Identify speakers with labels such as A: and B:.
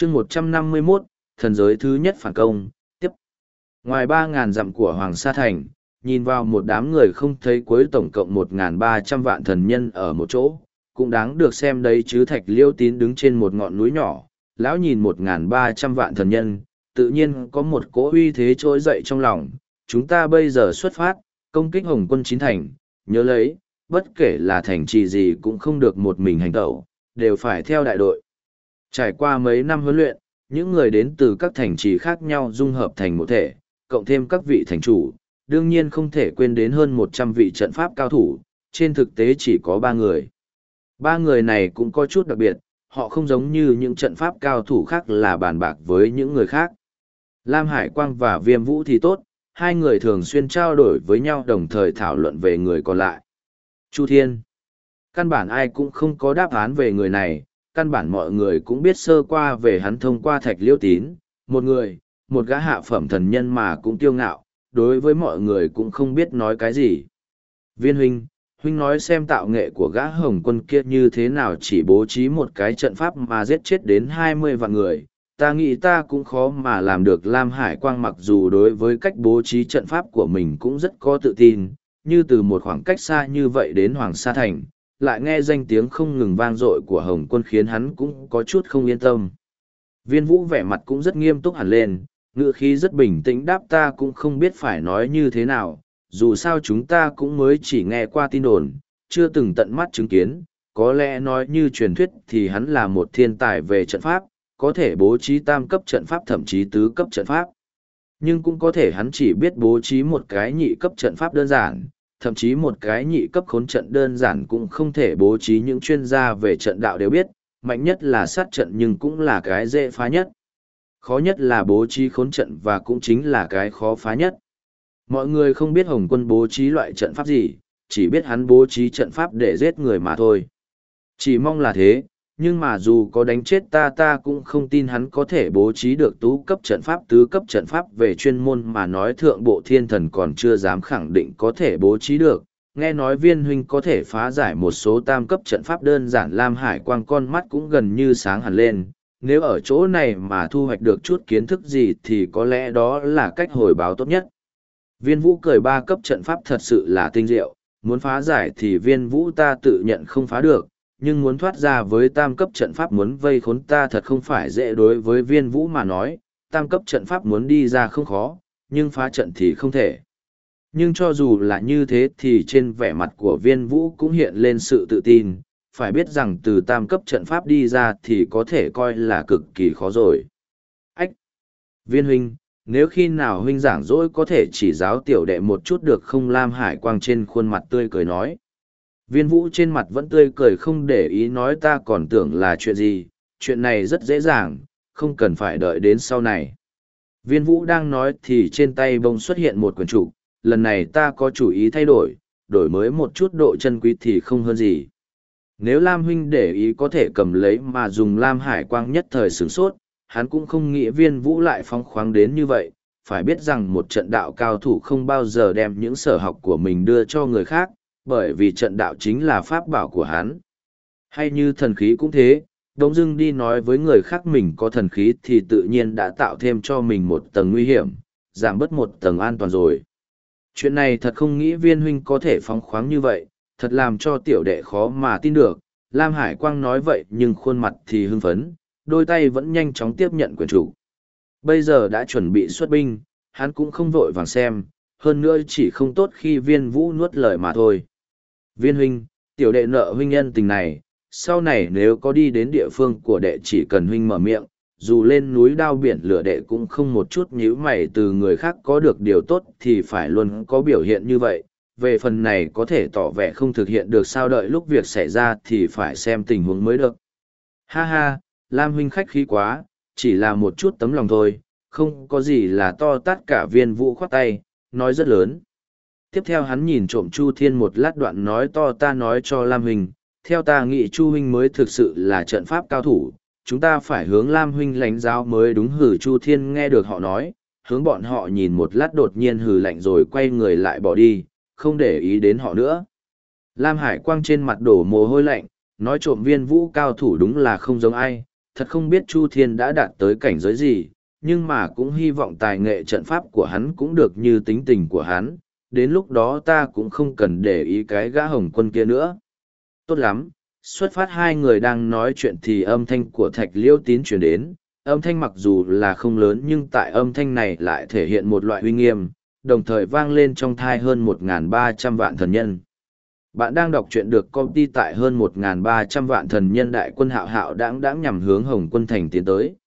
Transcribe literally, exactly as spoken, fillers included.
A: chương một trăm năm mươi mốt, thần giới thứ nhất phản công, tiếp. Ngoài ba ngàn dặm của Hoàng Sa Thành, nhìn vào một đám người không thấy cuối tổng cộng một ngàn ba trăm vạn thần nhân ở một chỗ, cũng đáng được xem đấy chứ. Thạch Liêu Tín đứng trên một ngọn núi nhỏ, lão nhìn một ngàn ba trăm vạn thần nhân, tự nhiên có một cỗ uy thế trỗi dậy trong lòng. Chúng ta bây giờ xuất phát, công kích Hồng quân chín thành, nhớ lấy, bất kể là thành trì gì cũng không được một mình hành tẩu, đều phải theo đại đội. Trải qua mấy năm huấn luyện, những người đến từ các thành trì khác nhau dung hợp thành một thể, cộng thêm các vị thành chủ, đương nhiên không thể quên đến hơn một trăm vị trận pháp cao thủ, trên thực tế chỉ có ba người. Ba người này cũng có chút đặc biệt, họ không giống như những trận pháp cao thủ khác là bàn bạc với những người khác. Lam Hải Quang và Viêm Vũ thì tốt, hai người thường xuyên trao đổi với nhau đồng thời thảo luận về người còn lại. Chu Thiên. Căn bản ai cũng không có đáp án về người này, căn bản mọi người cũng biết sơ qua về hắn thông qua Thạch Liêu Tín, một người, một gã hạ phẩm thần nhân mà cũng kiêu ngạo, đối với mọi người cũng không biết nói cái gì. Viên huynh, huynh nói xem tạo nghệ của gã Hồng quân kia như thế nào, chỉ bố trí một cái trận pháp mà giết chết đến hai mươi vạn người, ta nghĩ ta cũng khó mà làm được. Lam Hải Quang mặc dù đối với cách bố trí trận pháp của mình cũng rất có tự tin, như từ một khoảng cách xa như vậy đến Hoàng Sa Thành, lại nghe danh tiếng không ngừng vang dội của Hồng quân khiến hắn cũng có chút không yên tâm. Viên Vũ vẻ mặt cũng rất nghiêm túc hẳn lên, ngữ khí rất bình tĩnh đáp ta cũng không biết phải nói như thế nào, dù sao chúng ta cũng mới chỉ nghe qua tin đồn, chưa từng tận mắt chứng kiến, có lẽ nói như truyền thuyết thì hắn là một thiên tài về trận pháp, có thể bố trí tam cấp trận pháp thậm chí tứ cấp trận pháp. Nhưng cũng có thể hắn chỉ biết bố trí một cái nhị cấp trận pháp đơn giản, thậm chí một cái nhị cấp khốn trận đơn giản cũng không thể bố trí. Những chuyên gia về trận đạo đều biết, mạnh nhất là sát trận nhưng cũng là cái dễ phá nhất. Khó nhất là bố trí khốn trận và cũng chính là cái khó phá nhất. Mọi người không biết Hồng quân bố trí loại trận pháp gì, chỉ biết hắn bố trí trận pháp để giết người mà thôi. Chỉ mong là thế, nhưng mà dù có đánh chết ta ta cũng không tin hắn có thể bố trí được tú cấp trận pháp tứ cấp trận pháp. Về chuyên môn mà nói thượng bộ thiên thần còn chưa dám khẳng định có thể bố trí được. Nghe nói Viên huynh có thể phá giải một số tam cấp trận pháp đơn giản. Lam Hải Quang con mắt cũng gần như sáng hẳn lên, nếu ở chỗ này mà thu hoạch được chút kiến thức gì thì có lẽ đó là cách hồi báo tốt nhất. Viên Vũ cười ba cấp trận pháp thật sự là tinh diệu, muốn phá giải thì Viên Vũ ta tự nhận không phá được, nhưng muốn thoát ra với tam cấp trận pháp muốn vây khốn ta thật không phải dễ. Đối với Viên Vũ mà nói, tam cấp trận pháp muốn đi ra không khó, nhưng phá trận thì không thể. Nhưng cho dù là như thế thì trên vẻ mặt của Viên Vũ cũng hiện lên sự tự tin, phải biết rằng từ tam cấp trận pháp đi ra thì có thể coi là cực kỳ khó rồi. Ách! Viên huynh, nếu khi nào huynh giảng dỗi có thể chỉ giáo tiểu đệ một chút được không? Lam Hải Quang trên khuôn mặt tươi cười nói. Viên Vũ trên mặt vẫn tươi cười không để ý nói ta còn tưởng là chuyện gì, chuyện này rất dễ dàng, không cần phải đợi đến sau này. Viên Vũ đang nói thì trên tay bông xuất hiện một quyển trục, lần này ta có chủ ý thay đổi, đổi mới một chút độ chân quý thì không hơn gì. Nếu Lam huynh để ý có thể cầm lấy mà dùng. Lam Hải Quang nhất thời sửng sốt, hắn cũng không nghĩ Viên Vũ lại phóng khoáng đến như vậy, phải biết rằng một trận đạo cao thủ không bao giờ đem những sở học của mình đưa cho người khác, bởi vì trận đạo chính là pháp bảo của hắn. Hay như thần khí cũng thế, đống dưng đi nói với người khác mình có thần khí thì tự nhiên đã tạo thêm cho mình một tầng nguy hiểm, giảm bớt một tầng an toàn rồi. Chuyện này thật không nghĩ Viên huynh có thể phóng khoáng như vậy, thật làm cho tiểu đệ khó mà tin được. Lam Hải Quang nói vậy nhưng khuôn mặt thì hưng phấn, đôi tay vẫn nhanh chóng tiếp nhận quyển trục. Bây giờ đã chuẩn bị xuất binh, hắn cũng không vội vàng xem, hơn nữa chỉ không tốt khi Viên Vũ nuốt lời mà thôi. Viên huynh, tiểu đệ nợ huynh ân tình này, sau này nếu có đi đến địa phương của đệ chỉ cần huynh mở miệng, dù lên núi đao biển lửa đệ cũng không một chút nhíu mày. Từ người khác có được điều tốt thì phải luôn có biểu hiện như vậy, về phần này có thể tỏ vẻ không thực hiện được sao, đợi lúc việc xảy ra thì phải xem tình huống mới được. Ha ha, Lam huynh khách khí quá, chỉ là một chút tấm lòng thôi, không có gì là to tát cả. Viên Vũ khoát tay, nói rất lớn. Tiếp theo hắn nhìn trộm Chu Thiên một lát đoạn nói to ta nói cho Lam huynh, theo ta nghĩ Chu huynh mới thực sự là trận pháp cao thủ, chúng ta phải hướng Lam huynh lãnh giáo mới đúng. Hử! Chu Thiên nghe được họ nói, hướng bọn họ nhìn một lát đột nhiên hừ lạnh rồi quay người lại bỏ đi, không để ý đến họ nữa. Lam Hải Quang trên mặt đổ mồ hôi lạnh, nói trộm Viên Vũ cao thủ đúng là không giống ai, thật không biết Chu Thiên đã đạt tới cảnh giới gì, nhưng mà cũng hy vọng tài nghệ trận pháp của hắn cũng được như tính tình của hắn, đến lúc đó ta cũng không cần để ý cái gã Hồng Quân kia nữa. Tốt lắm, xuất phát hai người đang nói chuyện thì âm thanh của Thạch Liêu Tín chuyển đến, âm thanh mặc dù là không lớn nhưng tại âm thanh này lại thể hiện một loại uy nghiêm, đồng thời vang lên trong thai hơn một nghìn ba trăm vạn thần nhân. Bạn đang đọc truyện được công ty tại hơn một nghìn ba trăm vạn thần nhân đại quân hạo hạo đãng đãng nhằm hướng Hồng Quân thành tiến tới.